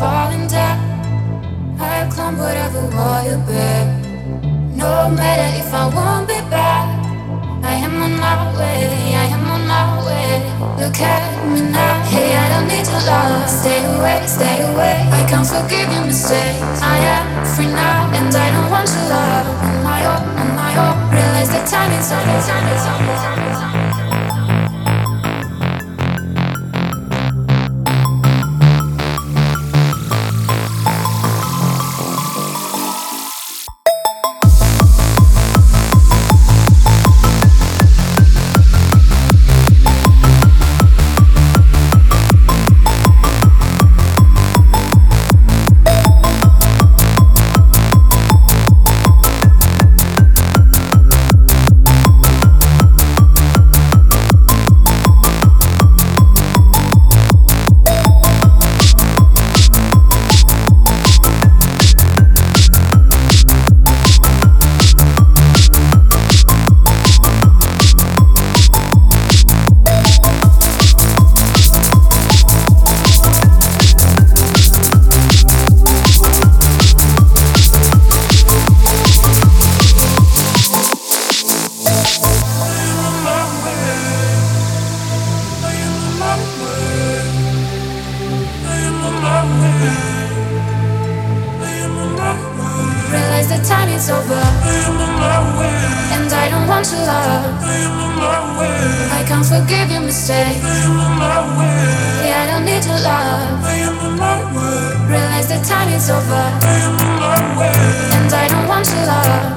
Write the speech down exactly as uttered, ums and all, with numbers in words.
falling down. I climb whatever wall you bear. No matter if I won't be back, I am on my way, I am on my way. Look at me now, hey, I don't need your love. Stay away, stay away, I can't forgive your mistakes. I am free now, and I don't want your love. On my own, on my own, realize the time is on, the time is on, the time is on. Realize the time is over, and I don't want your love. I can't forgive your mistake. Yeah, I don't need your love. Realize the time is over, and I don't want your love.